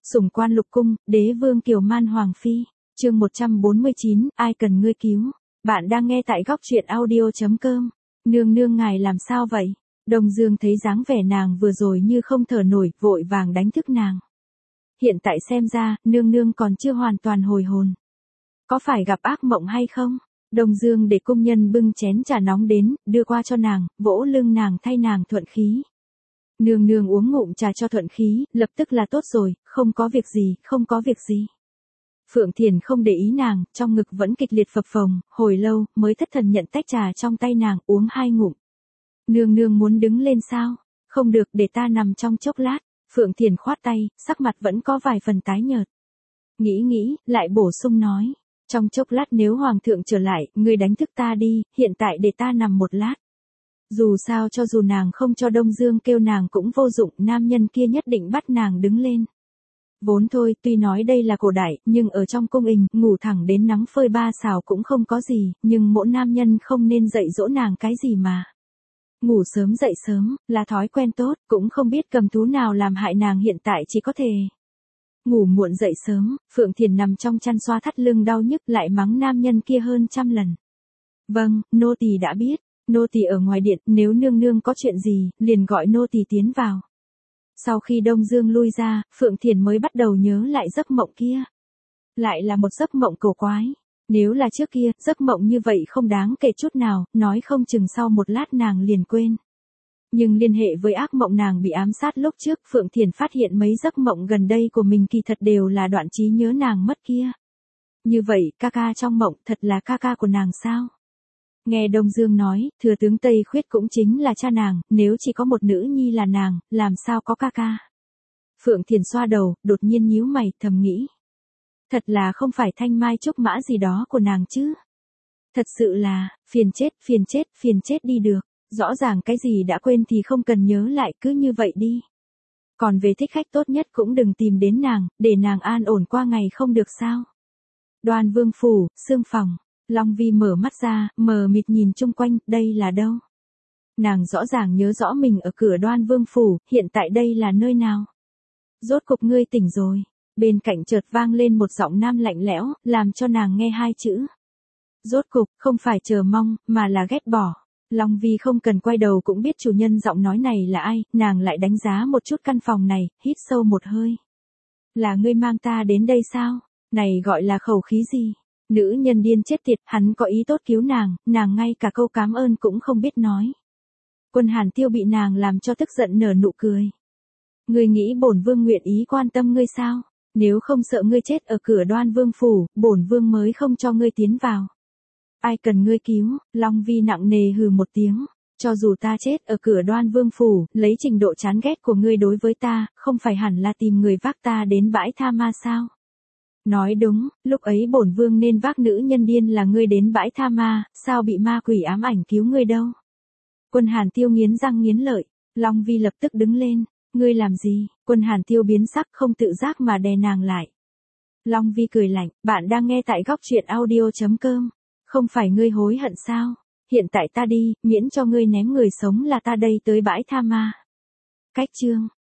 Sủng quan lục cung, đế vương Kiều Man Hoàng Phi. Chương 149, ai cần ngươi cứu. Bạn đang nghe tại góc truyện audio.com. Nương nương ngài làm sao vậy? Đông Dương thấy dáng vẻ nàng vừa rồi như không thở nổi, vội vàng đánh thức nàng. Hiện tại xem ra, nương nương còn chưa hoàn toàn hồi hồn. Có phải gặp ác mộng hay không? Đông Dương để cung nhân bưng chén trà nóng đến, đưa qua cho nàng, vỗ lưng nàng thay nàng thuận khí. Nương nương uống ngụm trà cho thuận khí, lập tức là tốt rồi, không có việc gì, không có việc gì. Phượng Thiền không để ý nàng, trong ngực vẫn kịch liệt phập phồng, hồi lâu, mới thất thần nhận tách trà trong tay nàng, uống 2 ngụm. Nương nương muốn đứng lên sao? Không được, để ta nằm trong chốc lát. Phượng Thiền khoát tay, sắc mặt vẫn có vài phần tái nhợt. Nghĩ, lại bổ sung nói. Trong chốc lát nếu hoàng thượng trở lại, ngươi đánh thức ta đi, hiện tại để ta nằm một lát. Dù sao cho dù nàng không cho Đông Dương kêu nàng cũng vô dụng, nam nhân kia nhất định bắt nàng đứng lên. Vốn thôi, tuy nói đây là cổ đại, nhưng ở trong cung ình, ngủ thẳng đến nắng phơi 3 xào cũng không có gì, nhưng mỗi nam nhân không nên dạy dỗ nàng cái gì mà. Ngủ sớm dậy sớm, là thói quen tốt, cũng không biết cầm thú nào làm hại nàng hiện tại chỉ có thể ngủ muộn dậy sớm. Phượng Thiền nằm trong chăn xoa thắt lưng đau nhức, lại mắng nam nhân kia hơn 100 lần. Vâng, nô tỳ đã biết. Nô tỳ ở ngoài điện, nếu nương nương có chuyện gì, liền gọi nô tỳ tiến vào. Sau khi Đông Dương lui ra, Phượng Thiền mới bắt đầu nhớ lại giấc mộng kia. Lại là một giấc mộng cổ quái. Nếu là trước kia, giấc mộng như vậy không đáng kể chút nào, nói không chừng sau một lát nàng liền quên. Nhưng liên hệ với ác mộng nàng bị ám sát lúc trước, Phượng Thiền phát hiện mấy giấc mộng gần đây của mình kỳ thật đều là đoạn trí nhớ nàng mất kia. Như vậy, ca ca trong mộng thật là ca ca của nàng sao? Nghe Đông Dương nói, thừa tướng Tây Khuyết cũng chính là cha nàng, nếu chỉ có một nữ nhi là nàng, làm sao có ca ca? Phượng Thiền xoa đầu, đột nhiên nhíu mày, thầm nghĩ. Thật là không phải thanh mai trúc mã gì đó của nàng chứ? Thật sự là, phiền chết đi được. Rõ ràng cái gì đã quên thì không cần nhớ lại, cứ như vậy đi. Còn về thích khách tốt nhất cũng đừng tìm đến nàng, để nàng an ổn qua ngày không được sao? Đoan Vương phủ, sương phòng. Long Vi mở mắt ra, mờ mịt nhìn chung quanh, đây là đâu? Nàng rõ ràng nhớ rõ mình ở cửa Đoan Vương phủ, hiện tại đây là nơi nào? Rốt cục ngươi tỉnh rồi. Bên cạnh chợt vang lên một giọng nam lạnh lẽo, làm cho nàng nghe 2 chữ. Rốt cục, không phải chờ mong, mà là ghét bỏ. Long Vi không cần quay đầu cũng biết chủ nhân giọng nói này là ai, nàng lại đánh giá một chút căn phòng này, hít sâu một hơi. Là ngươi mang ta đến đây sao? Này gọi là khẩu khí gì? Nữ nhân điên chết tiệt, hắn có ý tốt cứu nàng ngay cả câu cảm ơn cũng không biết nói. Quân Hàn Tiêu bị nàng làm cho tức giận nở nụ cười. Ngươi nghĩ bổn vương nguyện ý quan tâm ngươi sao? Nếu không sợ ngươi chết ở cửa Đoan Vương phủ, bổn vương mới không cho ngươi tiến vào. Ai cần ngươi cứu? Long Vi nặng nề hừ một tiếng. Cho dù ta chết ở cửa Đoan Vương phủ, lấy trình độ chán ghét của ngươi đối với ta, không phải hẳn là tìm người vác ta đến bãi tha ma sao? Nói đúng, lúc ấy bổn vương nên vác nữ nhân điên là ngươi đến bãi tha ma, sao bị ma quỷ ám ảnh cứu ngươi đâu? Quân Hàn Tiêu nghiến răng nghiến lợi. Long Vi lập tức đứng lên. Ngươi làm gì? Quân Hàn Tiêu biến sắc, không tự giác mà đè nàng lại. Long Vi cười lạnh, bạn đang nghe tại góc truyện audio.com. Không phải ngươi hối hận sao? Hiện tại ta đi, miễn cho ngươi ném người sống là ta đây tới bãi tha ma. Cách chương.